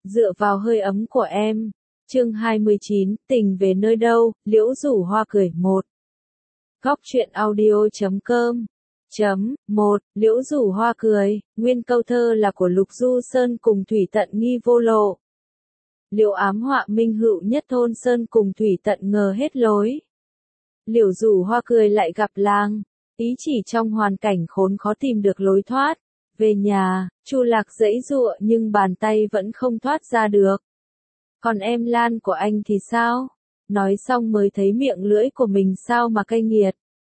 Dựa vào hơi ấm của em. Chương 29, tình về nơi đâu, Liễu Rủ Hoa cười 1. Góc truyện audio.com. 1. Liễu Rủ Hoa cười, nguyên câu thơ là của Lục Du Sơn cùng Thủy Tận nghi vô lộ. Liễu ám họa minh hữu nhất thôn Sơn cùng Thủy Tận ngờ hết lối. Liễu Rủ Hoa cười lại gặp làng, ý chỉ trong hoàn cảnh khốn khó tìm được lối thoát. Về nhà, Chu Lạc giãy giụa nhưng bàn tay vẫn không thoát ra được. Còn em Lan của anh thì sao? Nói xong mới thấy miệng lưỡi của mình sao mà cay nghiệt.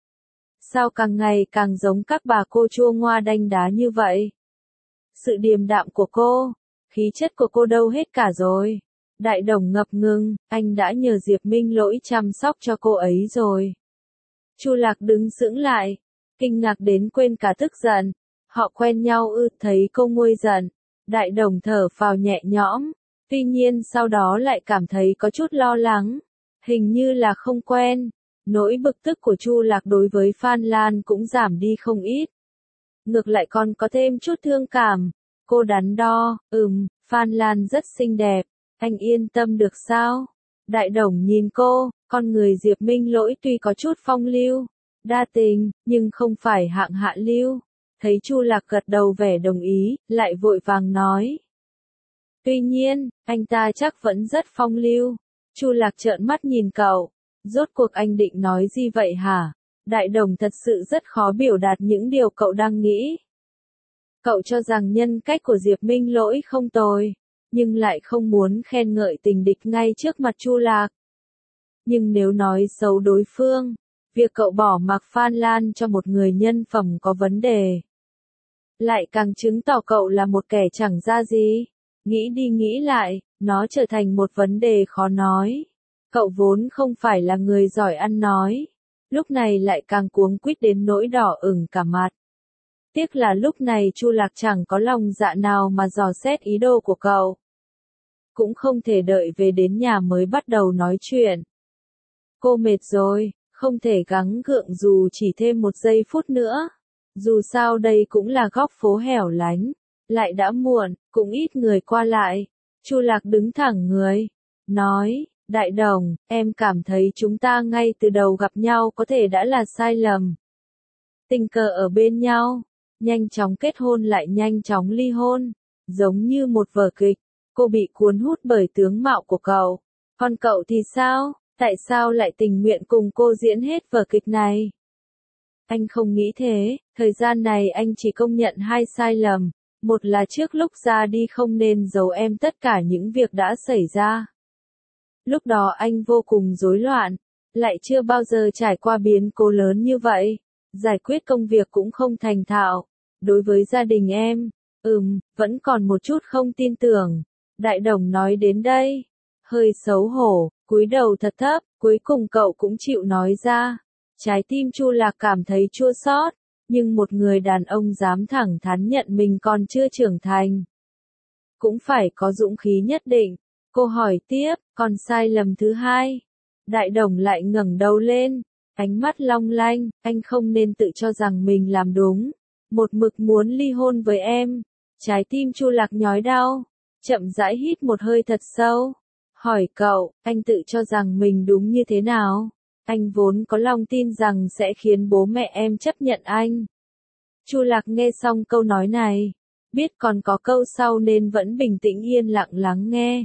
Sao càng ngày càng giống các bà cô chua ngoa đanh đá như vậy? Sự điềm đạm của cô, khí chất của cô đâu hết cả rồi. Đại Đồng ngập ngừng, anh đã nhờ Diệp Minh Lỗi chăm sóc cho cô ấy rồi. Chu Lạc đứng sững lại, kinh ngạc đến quên cả tức giận. Họ quen nhau ư? Thấy cô nguôi giận, Đại Đồng thở phào nhẹ nhõm, tuy nhiên sau đó lại cảm thấy có chút lo lắng, hình như là không quen. Nỗi bực tức của Chu Lạc đối với Phan Lan cũng giảm đi không ít. Ngược lại còn có thêm chút thương cảm. Cô đắn đo, Phan Lan rất xinh đẹp, anh yên tâm được sao? Đại Đồng nhìn cô, con người Diệp Minh Lỗi tuy có chút phong lưu, đa tình, nhưng không phải hạng hạ lưu. Thấy Chu Lạc gật đầu vẻ đồng ý, lại vội vàng nói. Tuy nhiên, anh ta chắc vẫn rất phong lưu. Chu Lạc trợn mắt nhìn cậu. Rốt cuộc anh định nói gì vậy hả? Đại Đồng thật sự rất khó biểu đạt những điều cậu đang nghĩ. Cậu cho rằng nhân cách của Diệp Minh Lỗi không tồi, nhưng lại không muốn khen ngợi tình địch ngay trước mặt Chu Lạc. Nhưng nếu nói xấu đối phương, việc cậu bỏ mặc Phan Lan cho một người nhân phẩm có vấn đề, lại càng chứng tỏ cậu là một kẻ chẳng ra gì. Nghĩ đi nghĩ lại, nó trở thành một vấn đề khó nói. Cậu vốn không phải là người giỏi ăn nói, lúc này lại càng cuống quýt đến nỗi đỏ ửng cả mặt. Tiếc là lúc này Chu Lạc chẳng có lòng dạ nào mà dò xét ý đồ của cậu. Cũng không thể đợi về đến nhà mới bắt đầu nói chuyện. Cô mệt rồi, không thể gắng gượng dù chỉ thêm một giây phút nữa. Dù sao đây cũng là góc phố hẻo lánh, lại đã muộn, cũng ít người qua lại. Chu Lạc đứng thẳng người, nói, Đại Đồng, em cảm thấy chúng ta ngay từ đầu gặp nhau có thể đã là sai lầm. Tình cờ ở bên nhau, nhanh chóng kết hôn lại nhanh chóng ly hôn, giống như một vở kịch. Cô bị cuốn hút bởi tướng mạo của cậu, còn cậu thì sao? Tại sao lại tình nguyện cùng cô diễn hết vở kịch này? Anh không nghĩ thế, thời gian này anh chỉ công nhận hai sai lầm. Một là trước lúc ra đi không nên giấu em tất cả những việc đã xảy ra. Lúc đó anh vô cùng rối loạn, lại chưa bao giờ trải qua biến cố lớn như vậy. Giải quyết công việc cũng không thành thạo. Đối với gia đình em, vẫn còn một chút không tin tưởng. Đại Đồng nói đến đây, hơi xấu hổ, cúi đầu thật thấp, cuối cùng cậu cũng chịu nói ra. Trái tim Chu Lạc cảm thấy chua xót, nhưng một người đàn ông dám thẳng thắn nhận mình còn chưa trưởng thành, cũng phải có dũng khí nhất định. Cô hỏi tiếp, còn sai lầm thứ hai? Đại Đồng lại ngẩng đầu lên, ánh mắt long lanh, anh không nên tự cho rằng mình làm đúng, một mực muốn ly hôn với em. Trái tim Chu Lạc nhói đau, chậm rãi hít một hơi thật sâu, hỏi cậu, anh tự cho rằng mình đúng như thế nào? Anh vốn có lòng tin rằng sẽ khiến bố mẹ em chấp nhận anh. Chu Lạc nghe xong câu nói này, biết còn có câu sau nên vẫn bình tĩnh yên lặng lắng nghe.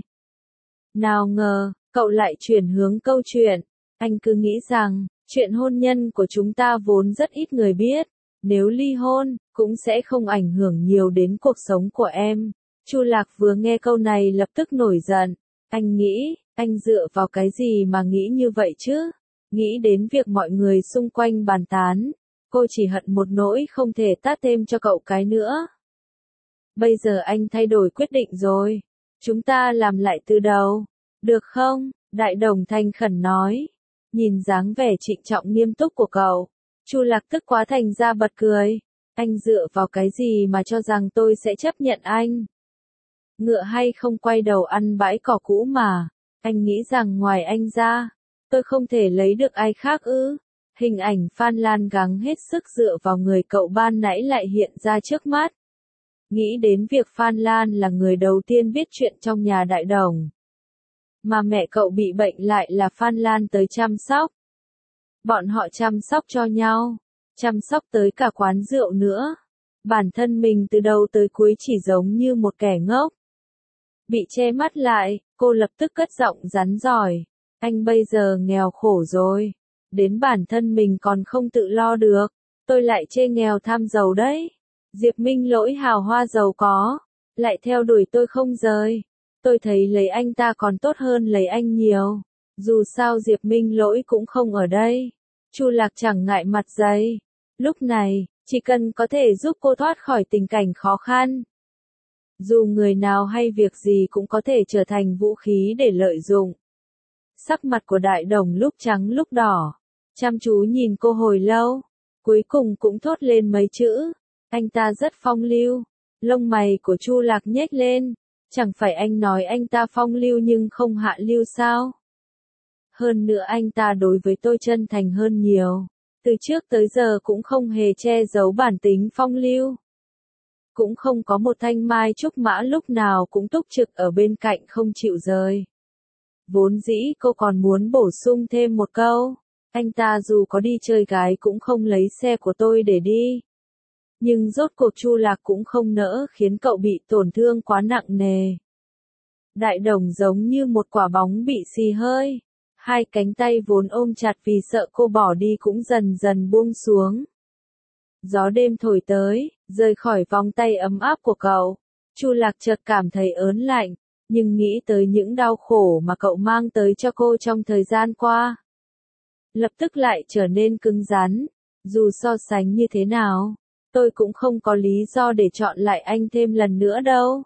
Nào ngờ, cậu lại chuyển hướng câu chuyện. Anh cứ nghĩ rằng, chuyện hôn nhân của chúng ta vốn rất ít người biết. Nếu ly hôn, cũng sẽ không ảnh hưởng nhiều đến cuộc sống của em. Chu Lạc vừa nghe câu này lập tức nổi giận. Anh nghĩ, anh dựa vào cái gì mà nghĩ như vậy chứ? Nghĩ đến việc mọi người xung quanh bàn tán. Cô chỉ hận một nỗi không thể tát thêm cho cậu cái nữa. Bây giờ anh thay đổi quyết định rồi. Chúng ta làm lại từ đầu. Được không? Đại Đồng thành khẩn nói. Nhìn dáng vẻ trịnh trọng nghiêm túc của cậu, Chu Lạc tức quá thành ra bật cười. Anh dựa vào cái gì mà cho rằng tôi sẽ chấp nhận anh? Ngựa hay không quay đầu ăn bãi cỏ cũ mà. Anh nghĩ rằng ngoài anh ra, tôi không thể lấy được ai khác ư? Hình ảnh Phan Lan gắng hết sức dựa vào người cậu ban nãy lại hiện ra trước mắt. Nghĩ đến việc Phan Lan là người đầu tiên biết chuyện trong nhà đại đồng. Mà mẹ cậu bị bệnh lại là Phan Lan tới chăm sóc. Bọn họ chăm sóc cho nhau, chăm sóc tới cả quán rượu nữa. Bản thân mình từ đầu tới cuối chỉ giống như một kẻ ngốc. Bị che mắt lại, cô lập tức cất giọng rắn rỏi. Anh bây giờ nghèo khổ rồi. Đến bản thân mình còn không tự lo được. Tôi lại chê nghèo tham giàu đấy. Diệp Minh Lỗi hào hoa giàu có. Lại theo đuổi tôi không rời. Tôi thấy lấy anh ta còn tốt hơn lấy anh nhiều. Dù sao Diệp Minh Lỗi cũng không ở đây. Chu Lạc chẳng ngại mặt dày. Lúc này, chỉ cần có thể giúp cô thoát khỏi tình cảnh khó khăn. Dù người nào hay việc gì cũng có thể trở thành vũ khí để lợi dụng. Sắc mặt của đại đồng lúc trắng lúc đỏ. Chăm chú nhìn cô hồi lâu. Cuối cùng cũng thốt lên mấy chữ. Anh ta rất phong lưu. Lông mày của Chu Lạc nhếch lên. Chẳng phải anh nói anh ta phong lưu nhưng không hạ lưu sao? Hơn nữa anh ta đối với tôi chân thành hơn nhiều. Từ trước tới giờ cũng không hề che giấu bản tính phong lưu. Cũng không có một thanh mai trúc mã lúc nào cũng túc trực ở bên cạnh không chịu rời. Vốn dĩ cô còn muốn bổ sung thêm một câu. Anh ta dù có đi chơi gái cũng không lấy xe của tôi để đi. Nhưng rốt cuộc Chu Lạc cũng không nỡ khiến cậu bị tổn thương quá nặng nề. Đại đồng giống như một quả bóng bị xì hơi. Hai cánh tay vốn ôm chặt vì sợ cô bỏ đi cũng dần dần buông xuống. Gió đêm thổi tới, rời khỏi vòng tay ấm áp của cậu. Chu Lạc chợt cảm thấy ớn lạnh, nhưng nghĩ tới những đau khổ mà cậu mang tới cho cô trong thời gian qua. Lập tức lại trở nên cứng rắn, dù so sánh như thế nào, tôi cũng không có lý do để chọn lại anh thêm lần nữa đâu.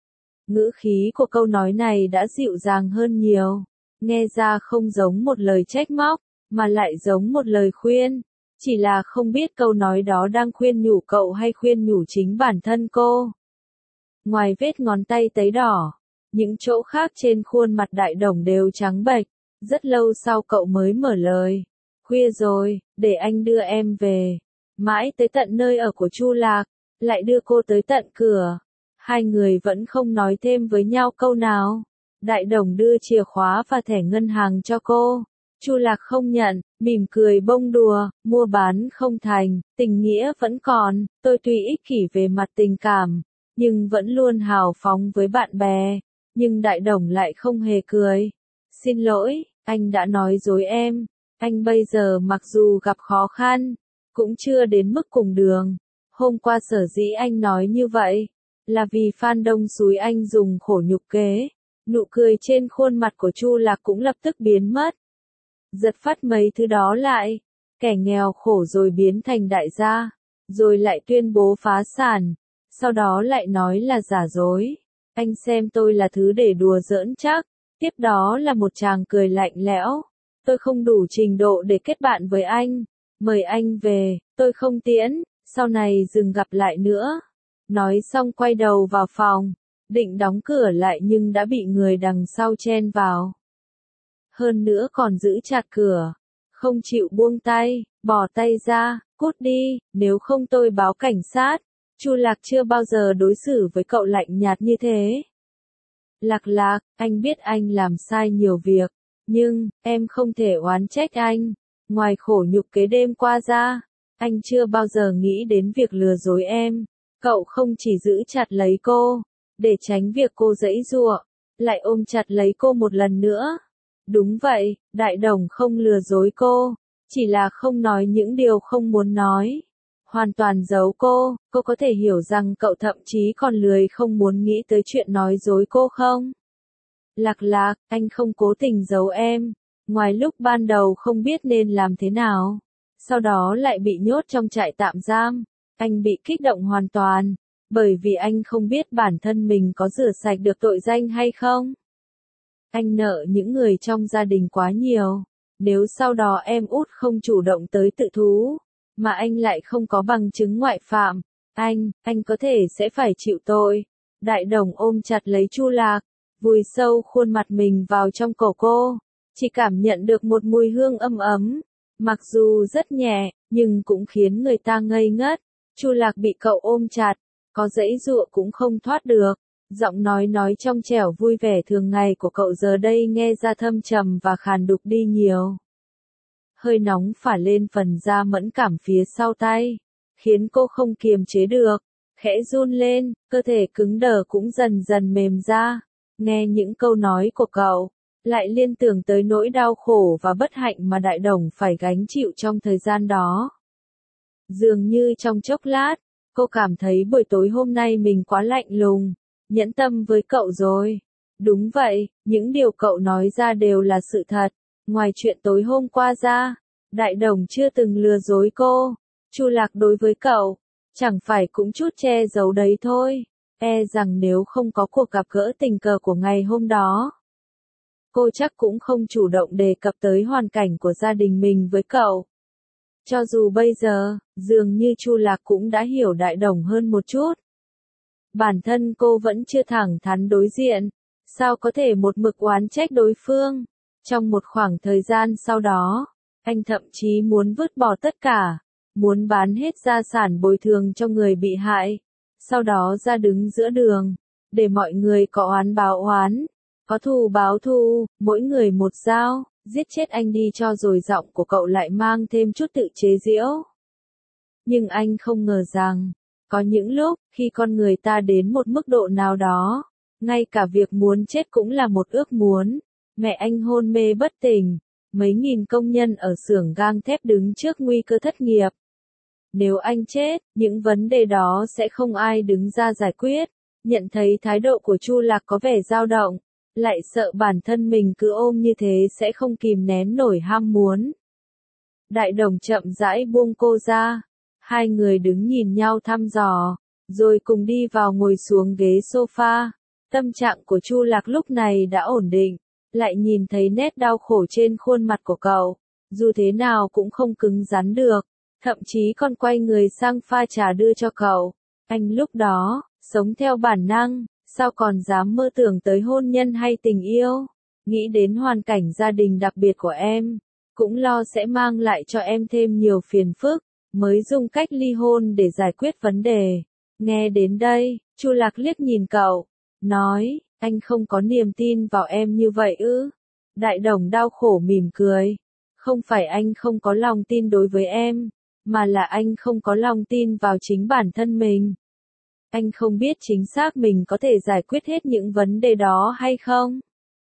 Ngữ khí của câu nói này đã dịu dàng hơn nhiều, nghe ra không giống một lời trách móc, mà lại giống một lời khuyên. Chỉ là không biết câu nói đó đang khuyên nhủ cậu hay khuyên nhủ chính bản thân cô. Ngoài vết ngón tay tấy đỏ, những chỗ khác trên khuôn mặt đại đồng đều trắng bệch. Rất lâu sau cậu mới mở lời. Khuya rồi, để anh đưa em về. Mãi tới tận nơi ở của Chu Lạc, lại đưa cô tới tận cửa. Hai người vẫn không nói thêm với nhau câu nào. Đại đồng đưa chìa khóa và thẻ ngân hàng cho cô. Chu Lạc không nhận, mỉm cười bông đùa, mua bán không thành, tình nghĩa vẫn còn, tôi tuy ích kỷ về mặt tình cảm, nhưng vẫn luôn hào phóng với bạn bè. Nhưng đại đồng lại không hề cười. Xin lỗi, anh đã nói dối em. Anh bây giờ mặc dù gặp khó khăn, cũng chưa đến mức cùng đường. Hôm qua sở dĩ anh nói như vậy, là vì Phan Đông xúi anh dùng khổ nhục kế. Nụ cười trên khuôn mặt của Chu Lạc cũng lập tức biến mất. Giật phát mấy thứ đó lại. Kẻ nghèo khổ rồi biến thành đại gia. Rồi lại tuyên bố phá sản. Sau đó lại nói là giả dối. Anh xem tôi là thứ để đùa giỡn chắc. Tiếp đó là một tràng cười lạnh lẽo. Tôi không đủ trình độ để kết bạn với anh. Mời anh về, tôi không tiễn, sau này đừng gặp lại nữa. Nói xong quay đầu vào phòng, định đóng cửa lại nhưng đã bị người đằng sau chen vào. Hơn nữa còn giữ chặt cửa, không chịu buông tay, bỏ tay ra, cút đi, nếu không tôi báo cảnh sát. Chu Lạc chưa bao giờ đối xử với cậu lạnh nhạt như thế. Lạc Lạc, anh biết anh làm sai nhiều việc, nhưng, em không thể oán trách anh. Ngoài khổ nhục kế đêm qua ra, anh chưa bao giờ nghĩ đến việc lừa dối em. Cậu không chỉ giữ chặt lấy cô, để tránh việc cô giãy giụa, lại ôm chặt lấy cô một lần nữa. Đúng vậy, đại đồng không lừa dối cô, chỉ là không nói những điều không muốn nói. Hoàn toàn giấu cô có thể hiểu rằng cậu thậm chí còn lười không muốn nghĩ tới chuyện nói dối cô không? Lạc Lạc, anh không cố tình giấu em. Ngoài lúc ban đầu không biết nên làm thế nào, sau đó lại bị nhốt trong trại tạm giam, anh bị kích động hoàn toàn, bởi vì anh không biết bản thân mình có rửa sạch được tội danh hay không. Anh nợ những người trong gia đình quá nhiều, nếu sau đó em út không chủ động tới tự thú, mà anh lại không có bằng chứng ngoại phạm, anh có thể sẽ phải chịu tội. Đại đồng ôm chặt lấy Chu Lạc, vùi sâu khuôn mặt mình vào trong cổ cô. Chỉ cảm nhận được một mùi hương âm ấm, mặc dù rất nhẹ, nhưng cũng khiến người ta ngây ngất. Chu Lạc bị cậu ôm chặt, có giãy giụa cũng không thoát được. Giọng nói trong trẻo vui vẻ thường ngày của cậu giờ đây nghe ra thâm trầm và khàn đục đi nhiều. Hơi nóng phả lên phần da mẫn cảm phía sau tay, khiến cô không kiềm chế được, khẽ run lên, cơ thể cứng đờ cũng dần dần mềm ra. Nghe những câu nói của cậu, lại liên tưởng tới nỗi đau khổ và bất hạnh mà Đại Đồng phải gánh chịu trong thời gian đó. Dường như trong chốc lát, cô cảm thấy buổi tối hôm nay mình quá lạnh lùng, nhẫn tâm với cậu rồi. Đúng vậy, những điều cậu nói ra đều là sự thật. Ngoài chuyện tối hôm qua ra, Đại Đồng chưa từng lừa dối cô. Chu Lạc đối với cậu, chẳng phải cũng chút che giấu đấy thôi. E rằng nếu không có cuộc gặp gỡ tình cờ của ngày hôm đó, cô chắc cũng không chủ động đề cập tới hoàn cảnh của gia đình mình với cậu. Cho dù bây giờ, dường như Chu Lạc cũng đã hiểu Đại Đồng hơn một chút. Bản thân cô vẫn chưa thẳng thắn đối diện, sao có thể một mực oán trách đối phương. Trong một khoảng thời gian sau đó, anh thậm chí muốn vứt bỏ tất cả, muốn bán hết gia sản bồi thường cho người bị hại, sau đó ra đứng giữa đường, để mọi người có oán báo oán, có thù báo thù, mỗi người một dao, giết chết anh đi cho. Rồi giọng của cậu lại mang thêm chút tự chế giễu. Nhưng anh không ngờ rằng, có những lúc, khi con người ta đến một mức độ nào đó, ngay cả việc muốn chết cũng là một ước muốn. Mẹ anh hôn mê bất tỉnh, mấy nghìn công nhân ở xưởng gang thép đứng trước nguy cơ thất nghiệp. Nếu anh chết, những vấn đề đó sẽ không ai đứng ra giải quyết. Nhận thấy thái độ của Chu Lạc có vẻ dao động, lại sợ bản thân mình cứ ôm như thế sẽ không kìm nén nổi ham muốn. Đại Đồng chậm rãi buông cô ra, hai người đứng nhìn nhau thăm dò, rồi cùng đi vào ngồi xuống ghế sofa. Tâm trạng của Chu Lạc lúc này đã ổn định, lại nhìn thấy nét đau khổ trên khuôn mặt của cậu, dù thế nào cũng không cứng rắn được, thậm chí còn quay người sang pha trà đưa cho cậu. Anh lúc đó, sống theo bản năng, sao còn dám mơ tưởng tới hôn nhân hay tình yêu, nghĩ đến hoàn cảnh gia đình đặc biệt của em, cũng lo sẽ mang lại cho em thêm nhiều phiền phức, mới dùng cách ly hôn để giải quyết vấn đề. Nghe đến đây, Chu Lạc liếc nhìn cậu, nói, anh không có niềm tin vào em như vậy ư? Đại Đồng đau khổ mỉm cười, không phải anh không có lòng tin đối với em, mà là anh không có lòng tin vào chính bản thân mình. Anh không biết chính xác mình có thể giải quyết hết những vấn đề đó hay không.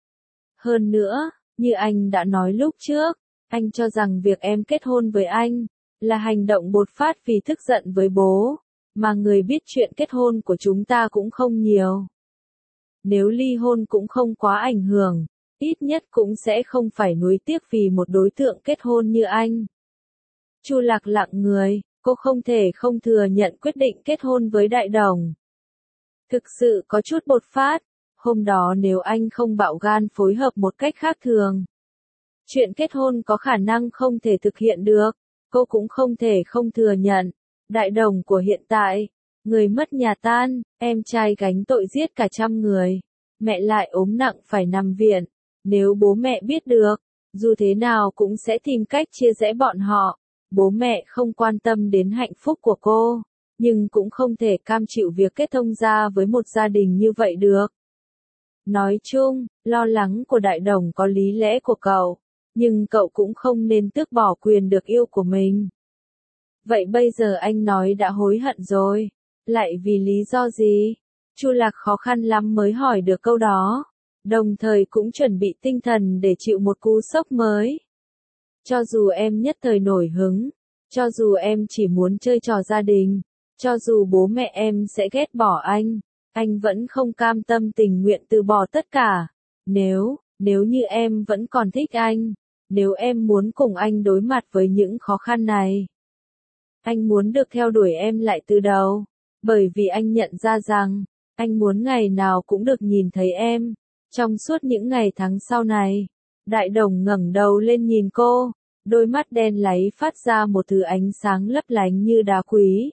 Hơn nữa, như anh đã nói lúc trước, anh cho rằng việc em kết hôn với anh là hành động bột phát vì tức giận với bố, mà người biết chuyện kết hôn của chúng ta cũng không nhiều. Nếu ly hôn cũng không quá ảnh hưởng, ít nhất cũng sẽ không phải nuối tiếc vì một đối tượng kết hôn như anh. Chu Lạc lặng người, cô không thể không thừa nhận quyết định kết hôn với Đại Đồng thực sự có chút bột phát. Hôm đó nếu anh không bạo gan phối hợp một cách khác thường, chuyện kết hôn có khả năng không thể thực hiện được. Cô cũng không thể không thừa nhận, Đại Đồng của hiện tại, người mất nhà tan, em trai gánh tội giết cả 100 người, mẹ lại ốm nặng phải nằm viện. Nếu bố mẹ biết được, dù thế nào cũng sẽ tìm cách chia rẽ bọn họ. Bố mẹ không quan tâm đến hạnh phúc của cô, nhưng cũng không thể cam chịu việc kết thông gia với một gia đình như vậy được. Nói chung, lo lắng của Đại Đồng có lý lẽ của cậu, nhưng cậu cũng không nên tước bỏ quyền được yêu của mình. Vậy bây giờ anh nói đã hối hận rồi, lại vì lý do gì? Chu Lạc khó khăn lắm mới hỏi được câu đó, đồng thời cũng chuẩn bị tinh thần để chịu một cú sốc mới. Cho dù em nhất thời nổi hứng, cho dù em chỉ muốn chơi trò gia đình, cho dù bố mẹ em sẽ ghét bỏ anh vẫn không cam tâm tình nguyện từ bỏ tất cả. Nếu như em vẫn còn thích anh, nếu em muốn cùng anh đối mặt với những khó khăn này, anh muốn được theo đuổi em lại từ đầu, bởi vì anh nhận ra rằng, anh muốn ngày nào cũng được nhìn thấy em, trong suốt những ngày tháng sau này. Đại Đồng ngẩng đầu lên nhìn cô, đôi mắt đen láy phát ra một thứ ánh sáng lấp lánh như đá quý.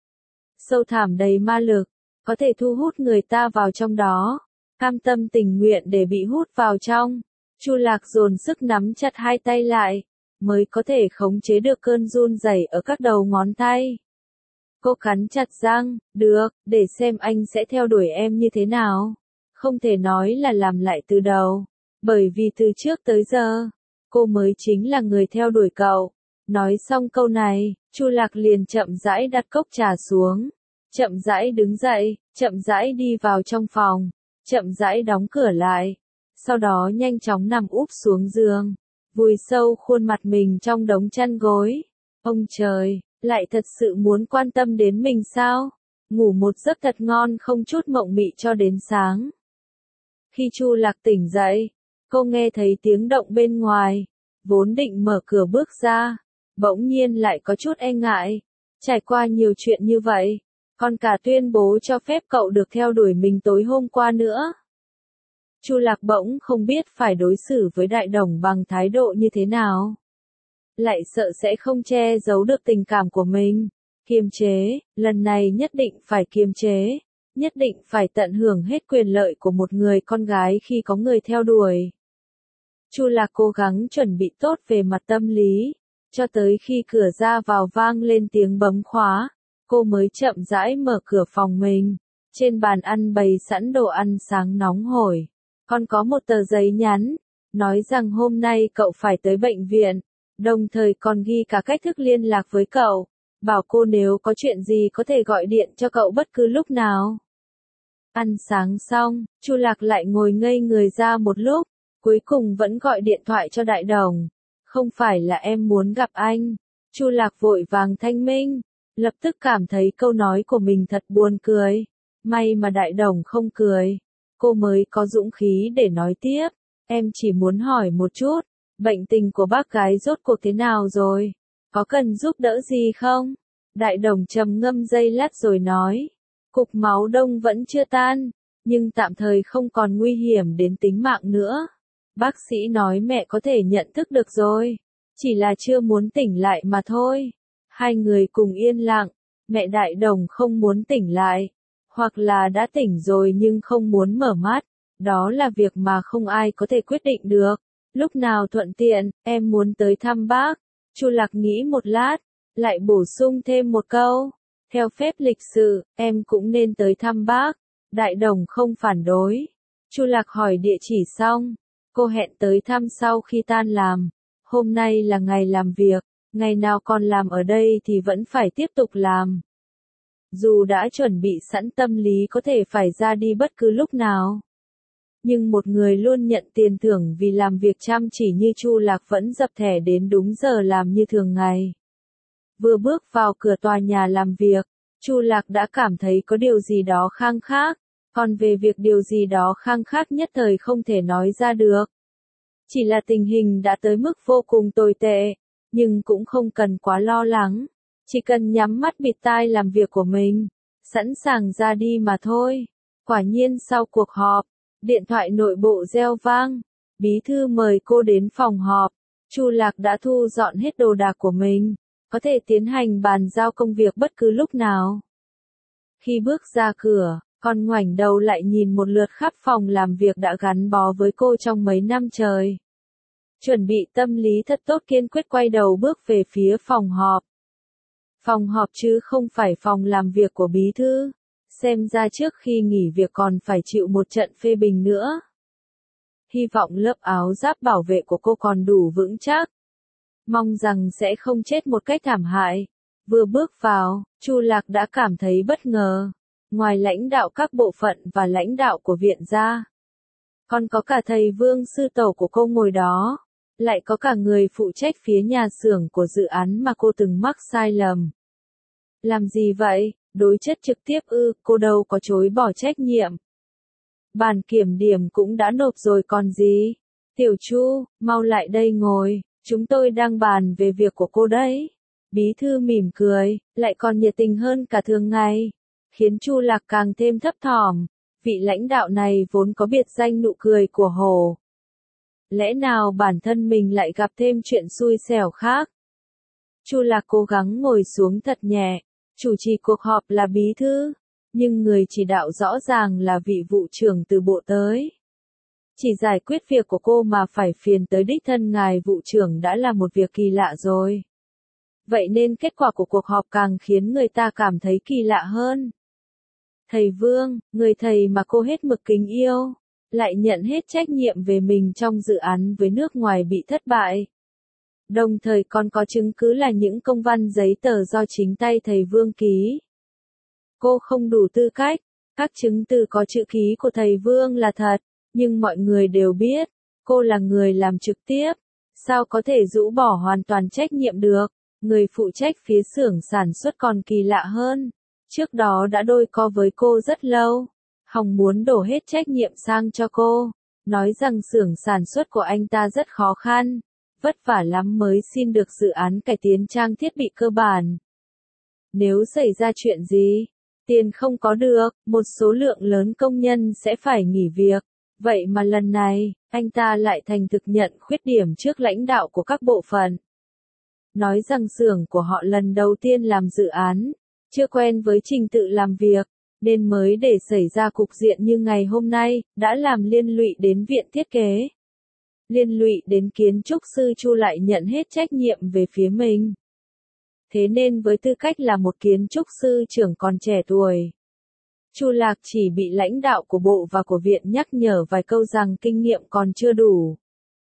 Sâu thẳm đầy ma lực, có thể thu hút người ta vào trong đó, cam tâm tình nguyện để bị hút vào trong. Chu Lạc dồn sức nắm chặt hai tay lại, mới có thể khống chế được cơn run rẩy ở các đầu ngón tay. Cô cắn chặt răng, được, để xem anh sẽ theo đuổi em như thế nào. Không thể nói là làm lại từ đầu, bởi vì từ trước tới giờ, cô mới chính là người theo đuổi cậu. Nói xong câu này, Chu Lạc liền chậm rãi đặt cốc trà xuống, chậm rãi đứng dậy, chậm rãi đi vào trong phòng, chậm rãi đóng cửa lại, sau đó nhanh chóng nằm úp xuống giường, vùi sâu khuôn mặt mình trong đống chăn gối. Ông trời, lại thật sự muốn quan tâm đến mình sao? Ngủ một giấc thật ngon không chút mộng mị cho đến sáng. Khi Chu Lạc tỉnh dậy, cô nghe thấy tiếng động bên ngoài, vốn định mở cửa bước ra, bỗng nhiên lại có chút e ngại. Trải qua nhiều chuyện như vậy, còn cả tuyên bố cho phép cậu được theo đuổi mình tối hôm qua nữa. Chu Lạc bỗng không biết phải đối xử với Đại Đồng bằng thái độ như thế nào. Lại sợ sẽ không che giấu được tình cảm của mình. Kiềm chế, lần này nhất định phải kiềm chế, nhất định phải tận hưởng hết quyền lợi của một người con gái khi có người theo đuổi. Chu Lạc cố gắng chuẩn bị tốt về mặt tâm lý, cho tới khi cửa ra vào vang lên tiếng bấm khóa, cô mới chậm rãi mở cửa phòng mình. Trên bàn ăn bày sẵn đồ ăn sáng nóng hổi, còn có một tờ giấy nhắn, nói rằng hôm nay cậu phải tới bệnh viện, đồng thời còn ghi cả cách thức liên lạc với cậu, bảo cô nếu có chuyện gì có thể gọi điện cho cậu bất cứ lúc nào. Ăn sáng xong, Chu Lạc lại ngồi ngây người ra một lúc, cuối cùng vẫn gọi điện thoại cho Đại Đồng. Không phải là em muốn gặp anh. Chu Lạc vội vàng thanh minh, lập tức cảm thấy câu nói của mình thật buồn cười. May mà Đại Đồng không cười. Cô mới có dũng khí để nói tiếp. Em chỉ muốn hỏi một chút, bệnh tình của bác gái rốt cuộc thế nào rồi? Có cần giúp đỡ gì không? Đại Đồng trầm ngâm giây lát rồi nói. Cục máu đông vẫn chưa tan, nhưng tạm thời không còn nguy hiểm đến tính mạng nữa. Bác sĩ nói mẹ có thể nhận thức được rồi, chỉ là chưa muốn tỉnh lại mà thôi. Hai người cùng yên lặng, mẹ Đại Đồng không muốn tỉnh lại, hoặc là đã tỉnh rồi nhưng không muốn mở mắt. Đó là việc mà không ai có thể quyết định được. Lúc nào thuận tiện, em muốn tới thăm bác. Chu Lạc nghĩ một lát, lại bổ sung thêm một câu. Theo phép lịch sự, em cũng nên tới thăm bác. Đại Đồng không phản đối. Chu Lạc hỏi địa chỉ xong, cô hẹn tới thăm sau khi tan làm. Hôm nay là ngày làm việc, ngày nào còn làm ở đây thì vẫn phải tiếp tục làm. Dù đã chuẩn bị sẵn tâm lý có thể phải ra đi bất cứ lúc nào, nhưng một người luôn nhận tiền thưởng vì làm việc chăm chỉ như Chu Lạc vẫn dập thẻ đến đúng giờ làm như thường ngày. Vừa bước vào cửa tòa nhà làm việc, Chu Lạc đã cảm thấy có điều gì đó khang khác, còn về việc điều gì đó khang khác nhất thời không thể nói ra được. Chỉ là tình hình đã tới mức vô cùng tồi tệ, nhưng cũng không cần quá lo lắng, chỉ cần nhắm mắt bịt tai làm việc của mình, sẵn sàng ra đi mà thôi. Quả nhiên sau cuộc họp, điện thoại nội bộ reo vang, bí thư mời cô đến phòng họp. Chu Lạc đã thu dọn hết đồ đạc của mình, có thể tiến hành bàn giao công việc bất cứ lúc nào. Khi bước ra cửa, còn ngoảnh đầu lại nhìn một lượt khắp phòng làm việc đã gắn bó với cô trong mấy năm trời. Chuẩn bị tâm lý thật tốt kiên quyết quay đầu bước về phía phòng họp. Phòng họp chứ không phải phòng làm việc của bí thư. Xem ra trước khi nghỉ việc còn phải chịu một trận phê bình nữa. Hy vọng lớp áo giáp bảo vệ của cô còn đủ vững chắc. Mong rằng sẽ không chết một cách thảm hại. Vừa bước vào, Chu Lạc đã cảm thấy bất ngờ. Ngoài lãnh đạo các bộ phận và lãnh đạo của viện ra, còn có cả thầy Vương sư tổ của cô ngồi đó. Lại có cả người phụ trách phía nhà xưởng của dự án mà cô từng mắc sai lầm. Làm gì vậy? Đối chất trực tiếp ư? Cô đâu có chối bỏ trách nhiệm. Bản kiểm điểm cũng đã nộp rồi còn gì? Tiểu Chu, mau lại đây ngồi, chúng tôi đang bàn về việc của cô đấy. Bí thư mỉm cười, lại còn nhiệt tình hơn cả thường ngày, khiến Chu Lạc càng thêm thấp thỏm. Vị lãnh đạo này vốn có biệt danh nụ cười của Hồ. Lẽ nào bản thân mình lại gặp thêm chuyện xui xẻo khác? Chu Lạc cố gắng ngồi xuống thật nhẹ, chủ trì cuộc họp là bí thư, nhưng người chỉ đạo rõ ràng là vị vụ trưởng từ bộ tới. Chỉ giải quyết việc của cô mà phải phiền tới đích thân ngài vụ trưởng đã là một việc kỳ lạ rồi. Vậy nên kết quả của cuộc họp càng khiến người ta cảm thấy kỳ lạ hơn. Thầy Vương, người thầy mà cô hết mực kính yêu, lại nhận hết trách nhiệm về mình trong dự án với nước ngoài bị thất bại. Đồng thời còn có chứng cứ là những công văn giấy tờ do chính tay thầy Vương ký. Cô không đủ tư cách, các chứng từ có chữ ký của thầy Vương là thật, nhưng mọi người đều biết, cô là người làm trực tiếp, sao có thể rũ bỏ hoàn toàn trách nhiệm được. Người phụ trách phía xưởng sản xuất còn kỳ lạ hơn, trước đó đã đôi co với cô rất lâu, hòng muốn đổ hết trách nhiệm sang cho cô, nói rằng xưởng sản xuất của anh ta rất khó khăn, vất vả lắm mới xin được dự án cải tiến trang thiết bị cơ bản. Nếu xảy ra chuyện gì, tiền không có được, một số lượng lớn công nhân sẽ phải nghỉ việc. Vậy mà lần này, anh ta lại thành thực nhận khuyết điểm trước lãnh đạo của các bộ phận. Nói rằng xưởng của họ lần đầu tiên làm dự án, chưa quen với trình tự làm việc, nên mới để xảy ra cục diện như ngày hôm nay, đã làm liên lụy đến viện thiết kế. Liên lụy đến kiến trúc sư Chu lại nhận hết trách nhiệm về phía mình. Thế nên với tư cách là một kiến trúc sư trưởng còn trẻ tuổi, Chu Lạc chỉ bị lãnh đạo của bộ và của viện nhắc nhở vài câu rằng kinh nghiệm còn chưa đủ.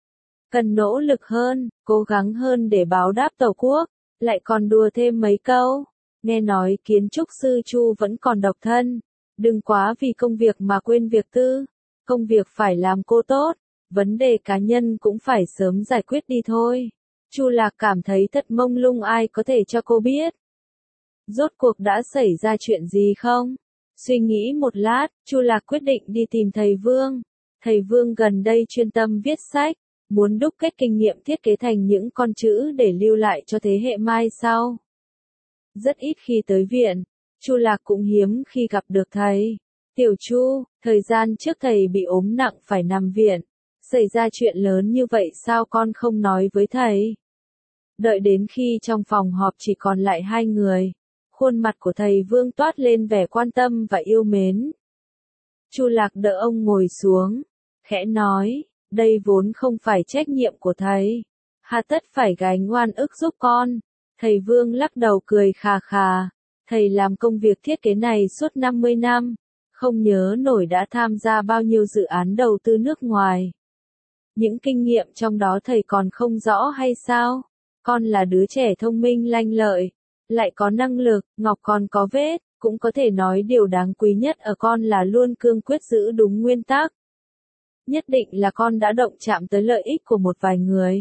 Cần nỗ lực hơn, cố gắng hơn để báo đáp Tổ quốc, lại còn đùa thêm mấy câu. Nghe nói kiến trúc sư Chu vẫn còn độc thân, đừng quá vì công việc mà quên việc tư, công việc phải làm cô tốt, vấn đề cá nhân cũng phải sớm giải quyết đi thôi. Chu Lạc cảm thấy thật mông lung, ai có thể cho cô biết. Rốt cuộc đã xảy ra chuyện gì không? Suy nghĩ một lát, Chu Lạc quyết định đi tìm thầy Vương. Thầy Vương gần đây chuyên tâm viết sách, muốn đúc kết kinh nghiệm thiết kế thành những con chữ để lưu lại cho thế hệ mai sau. Rất ít khi tới viện, Chu Lạc cũng hiếm khi gặp được thầy. Tiểu Chu, thời gian trước thầy bị ốm nặng phải nằm viện. Xảy ra chuyện lớn như vậy sao con không nói với thầy? Đợi đến khi trong phòng họp chỉ còn lại hai người, khuôn mặt của thầy Vương toát lên vẻ quan tâm và yêu mến. Chu Lạc đỡ ông ngồi xuống, khẽ nói, đây vốn không phải trách nhiệm của thầy, hà tất phải gánh oan ức giúp con. Thầy Vương lắc đầu cười khà khà, thầy làm công việc thiết kế này suốt 50 năm, không nhớ nổi đã tham gia bao nhiêu dự án đầu tư nước ngoài. Những kinh nghiệm trong đó thầy còn không rõ hay sao? Con là đứa trẻ thông minh lanh lợi, lại có năng lực, ngọc còn có vết, cũng có thể nói điều đáng quý nhất ở con là luôn cương quyết giữ đúng nguyên tắc. Nhất định là con đã động chạm tới lợi ích của một vài người.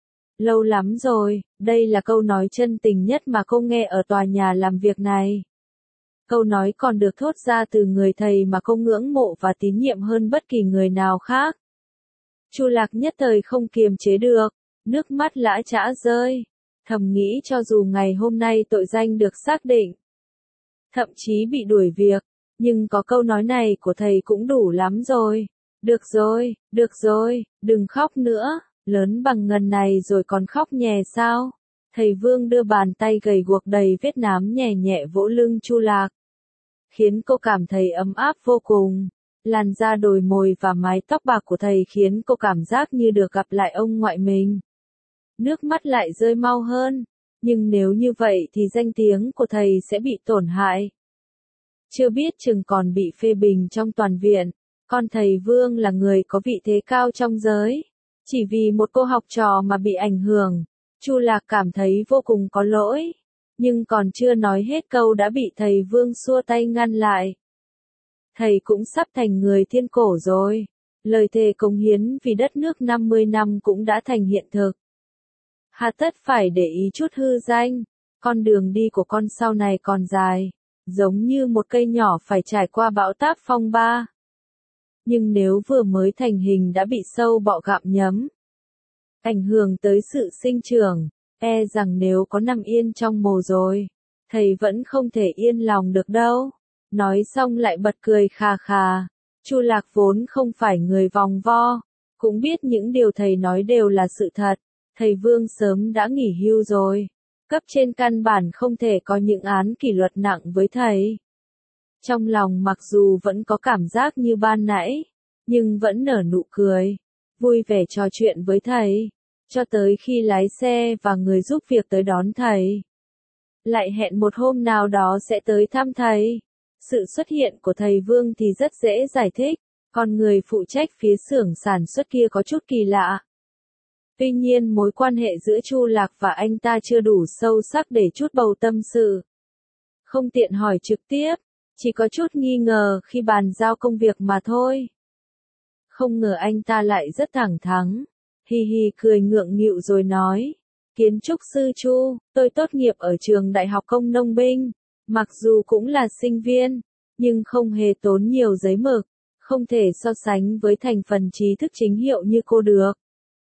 Lâu lắm rồi, đây là câu nói chân tình nhất mà cô nghe ở tòa nhà làm việc này. Câu nói còn được thốt ra từ người thầy mà cô ngưỡng mộ và tín nhiệm hơn bất kỳ người nào khác. Chu Lạc nhất thời không kiềm chế được, nước mắt lã chã rơi, thầm nghĩ cho dù ngày hôm nay tội danh được xác định, thậm chí bị đuổi việc, nhưng có câu nói này của thầy cũng đủ lắm rồi. Được rồi, đừng khóc nữa, lớn bằng ngần này rồi còn khóc nhè sao? Thầy Vương đưa bàn tay gầy guộc đầy vết nám nhẹ nhẹ vỗ lưng Chu Lạc, khiến cô cảm thấy ấm áp vô cùng. Làn da đồi mồi và mái tóc bạc của thầy khiến cô cảm giác như được gặp lại ông ngoại mình. Nước mắt lại rơi mau hơn, nhưng nếu như vậy thì danh tiếng của thầy sẽ bị tổn hại. Chưa biết chừng còn bị phê bình trong toàn viện, con thầy Vương là người có vị thế cao trong giới. Chỉ vì một cô học trò mà bị ảnh hưởng, Chu Lạc cảm thấy vô cùng có lỗi, nhưng còn chưa nói hết câu đã bị thầy Vương xua tay ngăn lại. Thầy cũng sắp thành người thiên cổ rồi, lời thề cống hiến vì đất nước 50 năm cũng đã thành hiện thực. Hà tất phải để ý chút hư danh, con đường đi của con sau này còn dài, giống như một cây nhỏ phải trải qua bão táp phong ba. Nhưng nếu vừa mới thành hình đã bị sâu bọ gặm nhấm, ảnh hưởng tới sự sinh trưởng, e rằng nếu có nằm yên trong mồ rồi, thầy vẫn không thể yên lòng được đâu. Nói xong lại bật cười khà khà. Chu Lạc vốn không phải người vòng vo, cũng biết những điều thầy nói đều là sự thật. Thầy Vương sớm đã nghỉ hưu rồi, cấp trên căn bản không thể có những án kỷ luật nặng với thầy. Trong lòng mặc dù vẫn có cảm giác như ban nãy, nhưng vẫn nở nụ cười, vui vẻ trò chuyện với thầy. cho tới khi lái xe và người giúp việc tới đón thầy. Lại hẹn một hôm nào đó sẽ tới thăm thầy. Sự xuất hiện của thầy Vương thì rất dễ giải thích, còn người phụ trách phía xưởng sản xuất kia có chút kỳ lạ. Tuy nhiên mối quan hệ giữa Chu Lạc và anh ta chưa đủ sâu sắc để chút bầu tâm sự. Không tiện hỏi trực tiếp, chỉ có chút nghi ngờ khi bàn giao công việc mà thôi. Không ngờ anh ta lại rất thẳng thắn, hì hì cười ngượng nghịu rồi nói, kiến trúc sư Chu, tôi tốt nghiệp ở trường Đại học Công Nông Binh, mặc dù cũng là sinh viên, nhưng không hề tốn nhiều giấy mực, không thể so sánh với thành phần trí thức chính hiệu như cô được.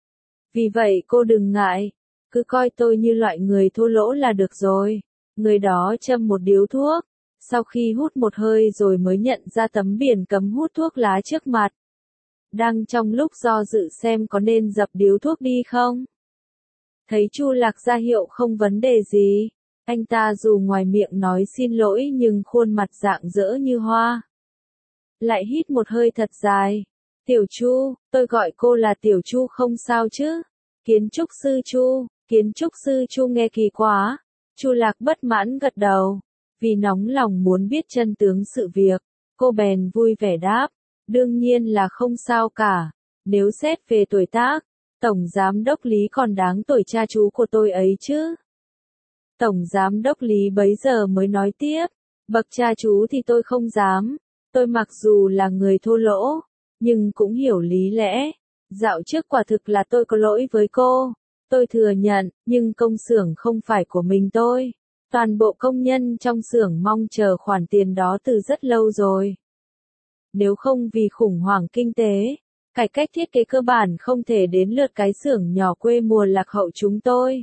Vì vậy cô đừng ngại, cứ coi tôi như loại người thô lỗ là được rồi. Người đó châm một điếu thuốc, sau khi hút một hơi rồi mới nhận ra tấm biển cấm hút thuốc lá trước mặt. Đang trong lúc do dự xem có nên dập điếu thuốc đi không. Thấy Chu Lạc ra hiệu không vấn đề gì, anh ta dù ngoài miệng nói xin lỗi nhưng khuôn mặt rạng rỡ như hoa. Lại hít một hơi thật dài. Tiểu Chu, tôi gọi cô là Tiểu Chu không sao chứ? Kiến trúc sư Chu, kiến trúc sư Chu nghe kỳ quá. Chu Lạc bất mãn gật đầu, vì nóng lòng muốn biết chân tướng sự việc, cô bèn vui vẻ đáp, đương nhiên là không sao cả, nếu xét về tuổi tác, Tổng Giám đốc Lý còn đáng tuổi cha chú của tôi ấy chứ. Tổng Giám đốc Lý bấy giờ mới nói tiếp, bậc cha chú thì tôi không dám, tôi mặc dù là người thô lỗ, nhưng cũng hiểu lý lẽ, dạo trước quả thực là tôi có lỗi với cô. Tôi thừa nhận, nhưng công xưởng không phải của mình tôi. Toàn bộ công nhân trong xưởng mong chờ khoản tiền đó từ rất lâu rồi. Nếu không vì khủng hoảng kinh tế, cải cách thiết kế cơ bản không thể đến lượt cái xưởng nhỏ quê mùa lạc hậu chúng tôi.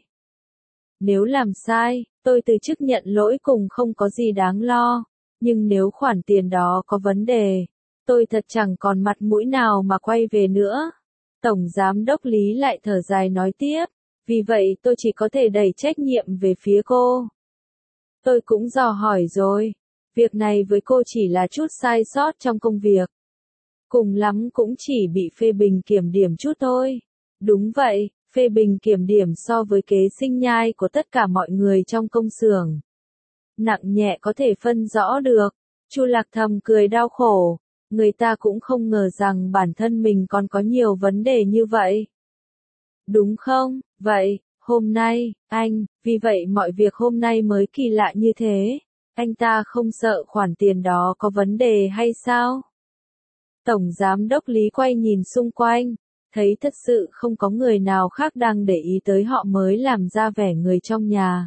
Nếu làm sai, tôi từ chức nhận lỗi cùng không có gì đáng lo. Nhưng nếu khoản tiền đó có vấn đề, tôi thật chẳng còn mặt mũi nào mà quay về nữa. Tổng Giám đốc Lý lại thở dài nói tiếp, vì vậy tôi chỉ có thể đẩy trách nhiệm về phía cô. Tôi cũng dò hỏi rồi, việc này với cô chỉ là chút sai sót trong công việc. Cùng lắm cũng chỉ bị phê bình kiểm điểm chút thôi. Đúng vậy, phê bình kiểm điểm so với kế sinh nhai của tất cả mọi người trong công xưởng. Nặng nhẹ có thể phân rõ được. Chu Lạc thầm cười đau khổ, người ta cũng không ngờ rằng bản thân mình còn có nhiều vấn đề như vậy. Đúng không? Vậy, hôm nay, vì vậy mọi việc hôm nay mới kỳ lạ như thế. Anh ta không sợ khoản tiền đó có vấn đề hay sao? Tổng Giám đốc Lý quay nhìn xung quanh, thấy thật sự không có người nào khác đang để ý tới họ mới làm ra vẻ người trong nhà.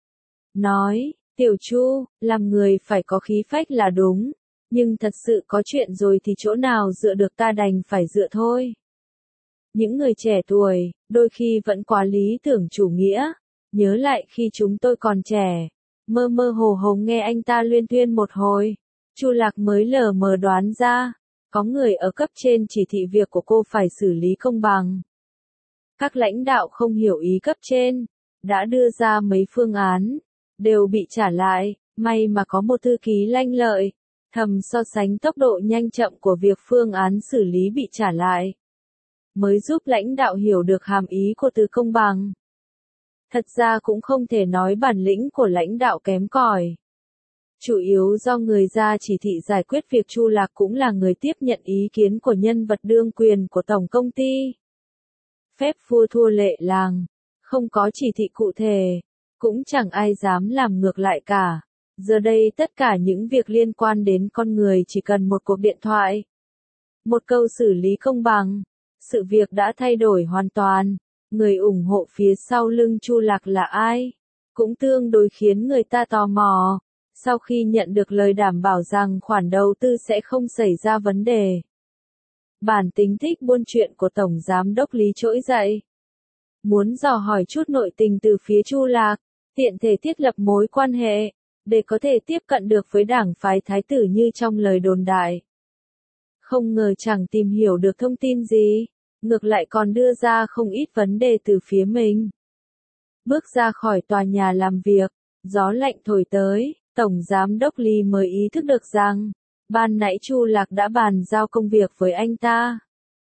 Nói, Tiểu Chu, làm người phải có khí phách là đúng, nhưng thật sự có chuyện rồi thì chỗ nào dựa được ta đành phải dựa thôi. Những người trẻ tuổi, đôi khi vẫn quá lý tưởng chủ nghĩa, nhớ lại khi chúng tôi còn trẻ, mơ mơ hồ hồ nghe anh ta luyên thuyên một hồi, Chu Lạc mới lờ mờ đoán ra, có người ở cấp trên chỉ thị việc của cô phải xử lý công bằng. Các lãnh đạo không hiểu ý cấp trên, đã đưa ra mấy phương án, đều bị trả lại, may mà có một thư ký lanh lợi, thầm so sánh tốc độ nhanh chậm của việc phương án xử lý bị trả lại, mới giúp lãnh đạo hiểu được hàm ý của từ công bằng. Thật ra cũng không thể nói bản lĩnh của lãnh đạo kém cỏi. Chủ yếu do người ra chỉ thị giải quyết việc Chu Lạc cũng là người tiếp nhận ý kiến của nhân vật đương quyền của tổng công ty. Phép vua thua lệ làng, không có chỉ thị cụ thể, cũng chẳng ai dám làm ngược lại cả. Giờ đây tất cả những việc liên quan đến con người chỉ cần một cuộc điện thoại, một câu xử lý công bằng, sự việc đã thay đổi hoàn toàn. Người ủng hộ phía sau lưng Chu Lạc là ai? Cũng tương đối khiến người ta tò mò. Sau khi nhận được lời đảm bảo rằng khoản đầu tư sẽ không xảy ra vấn đề, bản tính thích buôn chuyện của Tổng Giám đốc Lý trỗi dậy. Muốn dò hỏi chút nội tình từ phía Chu Lạc, tiện thể thiết lập mối quan hệ, để có thể tiếp cận được với đảng phái thái tử như trong lời đồn đại. Không ngờ chẳng tìm hiểu được thông tin gì, ngược lại còn đưa ra không ít vấn đề từ phía mình. Bước ra khỏi tòa nhà làm việc, gió lạnh thổi tới, Tổng Giám đốc Lý mới ý thức được rằng, ban nãy Chu Lạc đã bàn giao công việc với anh ta.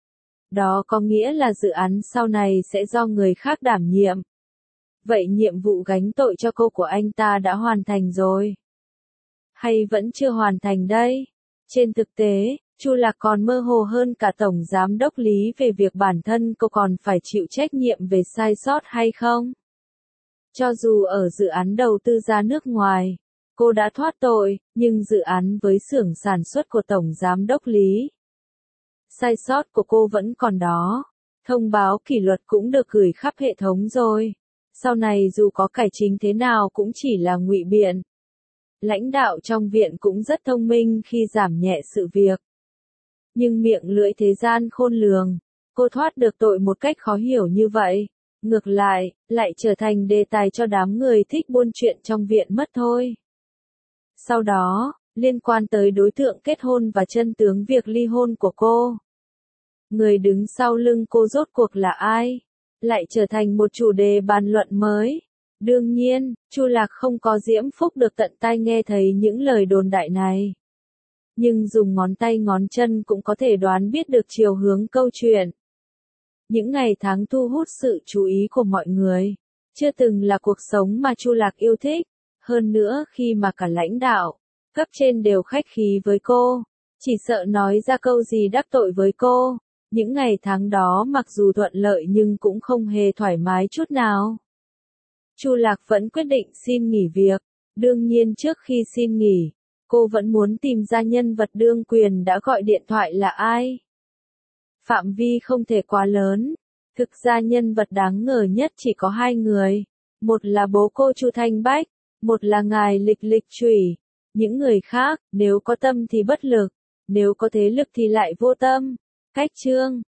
Đó có nghĩa là dự án sau này sẽ do người khác đảm nhiệm. Vậy nhiệm vụ gánh tội cho cô của anh ta đã hoàn thành rồi? Hay vẫn chưa hoàn thành đây? Trên thực tế, Chu Lạc còn mơ hồ hơn cả Tổng Giám đốc Lý về việc bản thân cô còn phải chịu trách nhiệm về sai sót hay không. Cho dù ở dự án đầu tư ra nước ngoài, cô đã thoát tội, nhưng dự án với xưởng sản xuất của Tổng Giám đốc Lý, sai sót của cô vẫn còn đó. Thông báo kỷ luật cũng được gửi khắp hệ thống rồi. Sau này dù có cải chính thế nào cũng chỉ là ngụy biện. Lãnh đạo trong viện cũng rất thông minh khi giảm nhẹ sự việc. Nhưng miệng lưỡi thế gian khôn lường, cô thoát được tội một cách khó hiểu như vậy. Ngược lại, lại trở thành đề tài cho đám người thích buôn chuyện trong viện mất thôi. Sau đó, liên quan tới đối tượng kết hôn và chân tướng việc ly hôn của cô. Người đứng sau lưng cô rốt cuộc là ai? Lại trở thành một chủ đề bàn luận mới. Đương nhiên, Chu Lạc không có diễm phúc được tận tai nghe thấy những lời đồn đại này. Nhưng dùng ngón tay ngón chân cũng có thể đoán biết được chiều hướng câu chuyện. Những ngày tháng thu hút sự chú ý của mọi người, chưa từng là cuộc sống mà Chu Lạc yêu thích. Hơn nữa khi mà cả lãnh đạo, cấp trên đều khách khí với cô, chỉ sợ nói ra câu gì đắc tội với cô. Những ngày tháng đó mặc dù thuận lợi nhưng cũng không hề thoải mái chút nào. Chu Lạc vẫn quyết định xin nghỉ việc. Đương nhiên trước khi xin nghỉ, cô vẫn muốn tìm ra nhân vật đương quyền đã gọi điện thoại là ai. Phạm vi không thể quá lớn. Thực ra nhân vật đáng ngờ nhất chỉ có hai người. Một là bố cô Chu Thanh Bách, một là ngài Lịch Lịch Chủy. Những người khác, nếu có tâm thì bất lực, nếu có thế lực thì lại vô tâm. Cách chương